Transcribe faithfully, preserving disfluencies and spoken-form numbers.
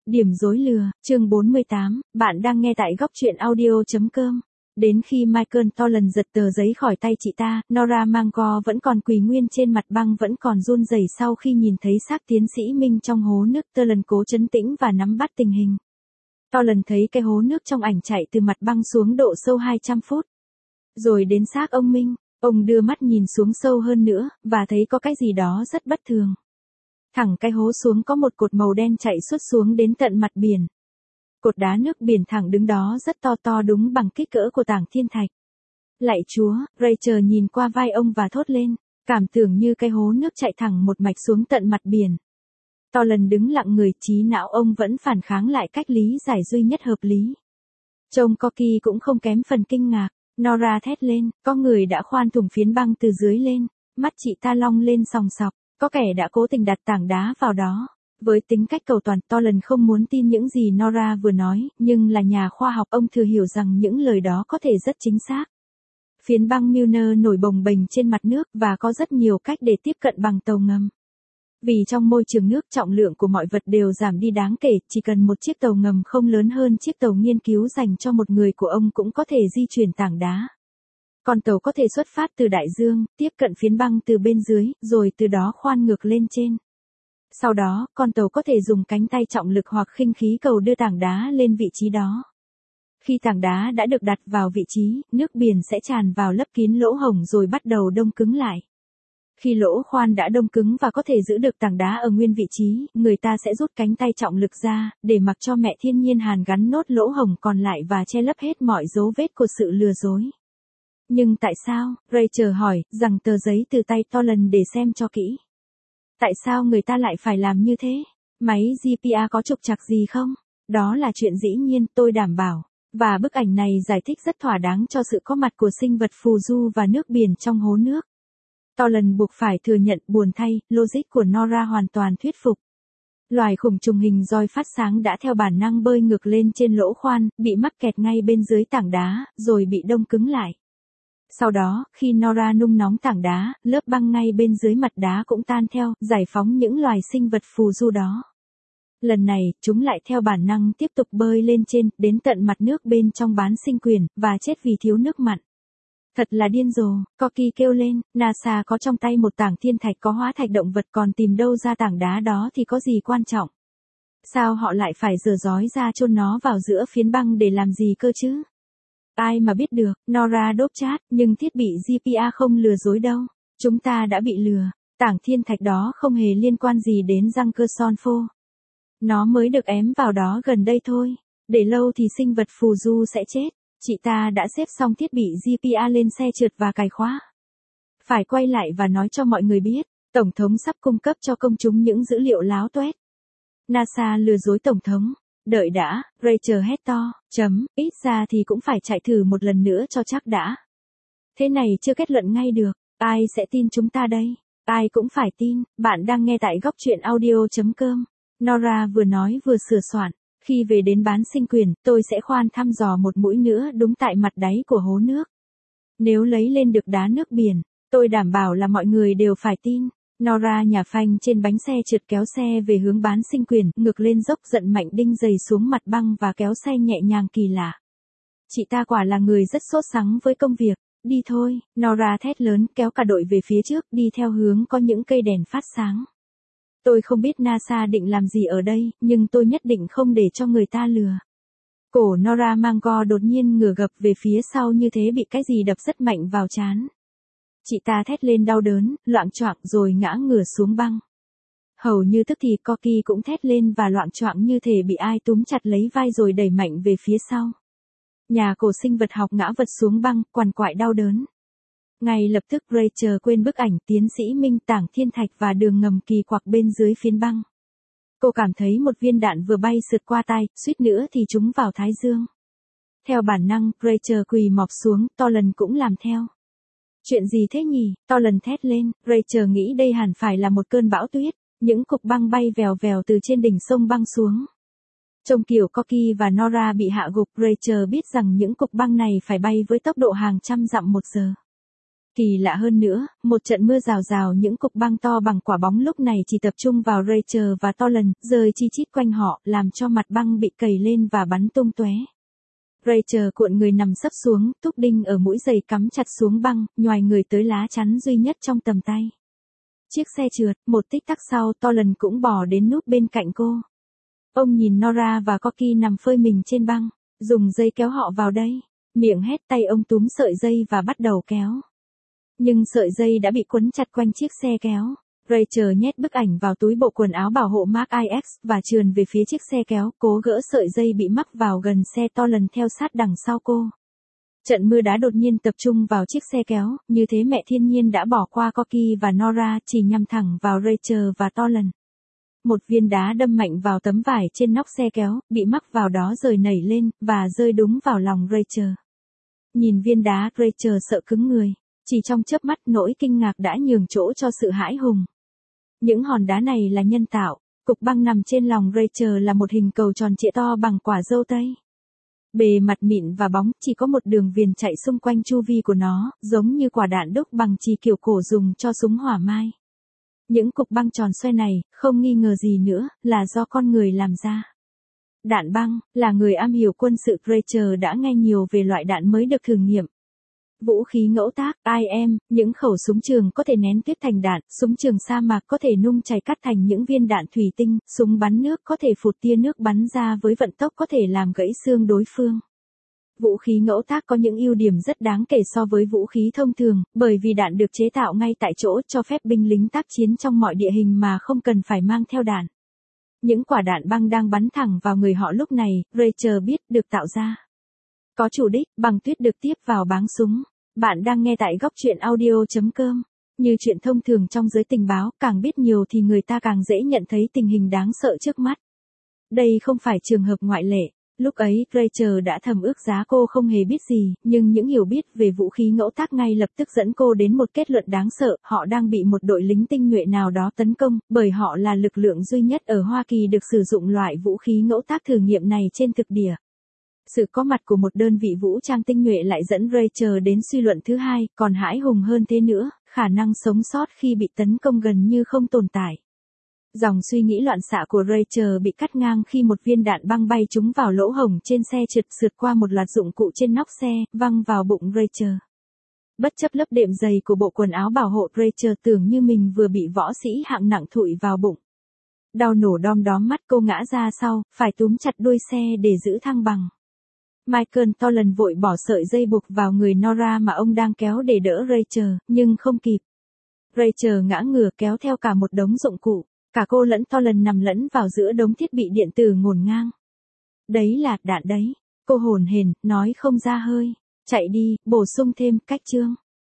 Điểm rối lừa, chương bốn mươi tám, bạn đang nghe tại góc truyện audio.com. Đến khi Michael Toland giật tờ giấy khỏi tay chị ta, Nora Mango vẫn còn quỳ nguyên trên mặt băng, vẫn còn run rẩy sau khi nhìn thấy xác tiến sĩ Minh trong hố nước. Toland cố trấn tĩnh và nắm bắt tình hình. Toland thấy cái hố nước trong ảnh chạy từ mặt băng xuống độ sâu hai trăm phút. Rồi đến xác ông Minh, ông đưa mắt nhìn xuống sâu hơn nữa, và thấy có cái gì đó rất bất thường. Thẳng cái hố xuống có một cột màu đen chạy suốt xuống đến tận mặt biển. Cột đá nước biển thẳng đứng đó rất to to, đúng bằng kích cỡ của tảng thiên thạch. Lạy Chúa, Rachel nhìn qua vai ông và thốt lên, cảm tưởng như cái hố nước chạy thẳng một mạch xuống tận mặt biển. Toland đứng lặng người, trí não ông vẫn phản kháng lại cách lý giải duy nhất hợp lý. Trông Corky cũng không kém phần kinh ngạc. Nora thét lên, có người đã khoan thủng phiến băng từ dưới lên, mắt chị ta long lên sòng sọc. Có kẻ đã cố tình đặt tảng đá vào đó. Với tính cách cầu toàn, Toland không muốn tin những gì Nora vừa nói, nhưng là nhà khoa học, ông thừa hiểu rằng những lời đó có thể rất chính xác. Phiến băng Milner nổi bồng bềnh trên mặt nước, và có rất nhiều cách để tiếp cận bằng tàu ngầm. Vì trong môi trường nước, trọng lượng của mọi vật đều giảm đi đáng kể, chỉ cần một chiếc tàu ngầm không lớn hơn chiếc tàu nghiên cứu dành cho một người của ông cũng có thể di chuyển tảng đá. Con tàu có thể xuất phát từ đại dương, tiếp cận phiến băng từ bên dưới, rồi từ đó khoan ngược lên trên. Sau đó, con tàu có thể dùng cánh tay trọng lực hoặc khinh khí cầu đưa tảng đá lên vị trí đó. Khi tảng đá đã được đặt vào vị trí, nước biển sẽ tràn vào lấp kín lỗ hổng rồi bắt đầu đông cứng lại. Khi lỗ khoan đã đông cứng và có thể giữ được tảng đá ở nguyên vị trí, người ta sẽ rút cánh tay trọng lực ra, để mặc cho mẹ thiên nhiên hàn gắn nốt lỗ hổng còn lại và che lấp hết mọi dấu vết của sự lừa dối. Nhưng tại sao, Rachel hỏi, rằng tờ giấy từ tay Toland để xem cho kỹ. Tại sao người ta lại phải làm như thế? Máy giê pê a có trục trặc gì không? Đó là chuyện dĩ nhiên, tôi đảm bảo. Và bức ảnh này giải thích rất thỏa đáng cho sự có mặt của sinh vật phù du và nước biển trong hố nước. Toland buộc phải thừa nhận, buồn thay, logic của Nora hoàn toàn thuyết phục. Loài khủng trùng hình roi phát sáng đã theo bản năng bơi ngược lên trên lỗ khoan, bị mắc kẹt ngay bên dưới tảng đá, rồi bị đông cứng lại. Sau đó, khi Nora nung nóng tảng đá, lớp băng ngay bên dưới mặt đá cũng tan theo, giải phóng những loài sinh vật phù du đó. Lần này, chúng lại theo bản năng tiếp tục bơi lên trên, đến tận mặt nước bên trong bán sinh quyển, và chết vì thiếu nước mặn. Thật là điên rồ, Corky kêu lên, NASA có trong tay một tảng thiên thạch có hóa thạch động vật, còn tìm đâu ra tảng đá đó thì có gì quan trọng. Sao họ lại phải giở giói ra chôn nó vào giữa phiến băng để làm gì cơ chứ? Ai mà biết được, Nora đốp chát, nhưng thiết bị giê pê a không lừa dối đâu. Chúng ta đã bị lừa. Tảng thiên thạch đó không hề liên quan gì đến Junkerson Phô. Nó mới được ém vào đó gần đây thôi. Để lâu thì sinh vật phù du sẽ chết. Chị ta đã xếp xong thiết bị giê pê a lên xe trượt và cài khóa. Phải quay lại và nói cho mọi người biết, Tổng thống sắp cung cấp cho công chúng những dữ liệu láo toét. NASA lừa dối Tổng thống. Đợi đã, Rachel hét to, chấm, ít ra thì cũng phải chạy thử một lần nữa cho chắc đã. Thế này chưa kết luận ngay được, ai sẽ tin chúng ta đây? Ai cũng phải tin, bạn đang nghe tại góc truyện audio.com. Nora vừa nói vừa sửa soạn, khi về đến bán sinh quyển, tôi sẽ khoan thăm dò một mũi nữa đúng tại mặt đáy của hố nước. Nếu lấy lên được đá nước biển, tôi đảm bảo là mọi người đều phải tin. Nora nhả phanh trên bánh xe trượt kéo xe về hướng bán sinh quyển, ngược lên dốc, giận mạnh đinh giày xuống mặt băng và kéo xe nhẹ nhàng kỳ lạ. Chị ta quả là người rất sốt sắng với công việc. Đi thôi, Nora thét lớn, kéo cả đội về phía trước, đi theo hướng có những cây đèn phát sáng. Tôi không biết NASA định làm gì ở đây, nhưng tôi nhất định không để cho người ta lừa. Cổ Nora Mango đột nhiên ngửa gập về phía sau, như thế bị cái gì đập rất mạnh vào trán. Chị ta thét lên đau đớn, loạng choạng rồi ngã ngửa xuống băng. Hầu như tức thì Corky cũng thét lên và loạng choạng như thể bị ai túm chặt lấy vai rồi đẩy mạnh về phía sau. Nhà cổ sinh vật học ngã vật xuống băng, quằn quại đau đớn. Ngay lập tức Rachel quên bức ảnh tiến sĩ Minh, tảng thiên thạch và đường ngầm kỳ quặc bên dưới phiến băng. Cô cảm thấy một viên đạn vừa bay sượt qua tay, suýt nữa thì trúng vào thái dương. Theo bản năng, Rachel quỳ mọp xuống, Toland cũng làm theo. Chuyện gì thế nhỉ? Toland thét lên, Rachel nghĩ đây hẳn phải là một cơn bão tuyết, những cục băng bay vèo vèo từ trên đỉnh sông băng xuống. Trông kiểu Corky và Nora bị hạ gục, Rachel biết rằng những cục băng này phải bay với tốc độ hàng trăm dặm một giờ. Kỳ lạ hơn nữa, một trận mưa rào rào những cục băng to bằng quả bóng lúc này chỉ tập trung vào Rachel và Toland, rơi chi chít quanh họ, làm cho mặt băng bị cầy lên và bắn tung tóe. Rachel cuộn người nằm sấp xuống, túc đinh ở mũi giày cắm chặt xuống băng, nhoài người tới lá chắn duy nhất trong tầm tay. Chiếc xe trượt, một tích tắc sau Toland cũng bò đến núp bên cạnh cô. Ông nhìn Nora và Corky nằm phơi mình trên băng, dùng dây kéo họ vào đây. Miệng hét, tay ông túm sợi dây và bắt đầu kéo. Nhưng sợi dây đã bị quấn chặt quanh chiếc xe kéo. Rachel nhét bức ảnh vào túi bộ quần áo bảo hộ Mark i X và trườn về phía chiếc xe kéo, cố gỡ sợi dây bị mắc vào gần xe Toland theo sát đằng sau cô. Trận mưa đá đột nhiên tập trung vào chiếc xe kéo, như thế mẹ thiên nhiên đã bỏ qua Corky và Nora, chỉ nhằm thẳng vào Rachel và Toland. Một viên đá đâm mạnh vào tấm vải trên nóc xe kéo, bị mắc vào đó rồi nảy lên, và rơi đúng vào lòng Rachel. Nhìn viên đá, Rachel sợ cứng người. Chỉ trong chớp mắt, nỗi kinh ngạc đã nhường chỗ cho sự hãi hùng. Những hòn đá này là nhân tạo. Cục băng nằm trên lòng Rachel là một hình cầu tròn trịa to bằng quả dâu tây. Bề mặt mịn và bóng, chỉ có một đường viền chạy xung quanh chu vi của nó, giống như quả đạn đúc bằng chì kiểu cổ dùng cho súng hỏa mai. Những cục băng tròn xoay này, không nghi ngờ gì nữa, là do con người làm ra. Đạn băng, là người am hiểu quân sự, Rachel đã nghe nhiều về loại đạn mới được thử nghiệm. Vũ khí ngẫu tác, I M, những khẩu súng trường có thể nén tuyết thành đạn, súng trường sa mạc có thể nung chảy cắt thành những viên đạn thủy tinh, súng bắn nước có thể phụt tia nước bắn ra với vận tốc có thể làm gãy xương đối phương. Vũ khí ngẫu tác có những ưu điểm rất đáng kể so với vũ khí thông thường, bởi vì đạn được chế tạo ngay tại chỗ, cho phép binh lính tác chiến trong mọi địa hình mà không cần phải mang theo đạn. Những quả đạn băng đang bắn thẳng vào người họ lúc này, Rachel biết, được tạo ra. Có chủ đích, bằng tuyết được tiếp vào báng súng. Bạn đang nghe tại góc truyện audio chấm com. Như chuyện thông thường trong giới tình báo, càng biết nhiều thì người ta càng dễ nhận thấy tình hình đáng sợ trước mắt. Đây không phải trường hợp ngoại lệ. Lúc ấy, Rachel đã thầm ước giá cô không hề biết gì, nhưng những hiểu biết về vũ khí ngẫu tác ngay lập tức dẫn cô đến một kết luận đáng sợ, họ đang bị một đội lính tinh nhuệ nào đó tấn công, bởi họ là lực lượng duy nhất ở Hoa Kỳ được sử dụng loại vũ khí ngẫu tác thử nghiệm này trên thực địa. Sự có mặt của một đơn vị vũ trang tinh nhuệ lại dẫn Rachel đến suy luận thứ hai, còn hãi hùng hơn thế nữa, khả năng sống sót khi bị tấn công gần như không tồn tại. Dòng suy nghĩ loạn xạ của Rachel bị cắt ngang khi một viên đạn băng bay trúng vào lỗ hổng trên xe trượt, sượt qua một loạt dụng cụ trên nóc xe, văng vào bụng Rachel. Bất chấp lớp đệm dày của bộ quần áo bảo hộ, Rachel tưởng như mình vừa bị võ sĩ hạng nặng thụi vào bụng. Đau nổ đom đóm mắt, cô ngã ra sau, phải túm chặt đuôi xe để giữ thăng bằng. Michael Toland vội bỏ sợi dây buộc vào người Nora mà ông đang kéo để đỡ Rachel, nhưng không kịp. Rachel ngã ngửa kéo theo cả một đống dụng cụ. Cả cô lẫn Toland nằm lẫn vào giữa đống thiết bị điện tử ngổn ngang. Đấy là đạn đấy. Cô hồn hển, nói không ra hơi. Chạy đi, bổ sung thêm, cách chương.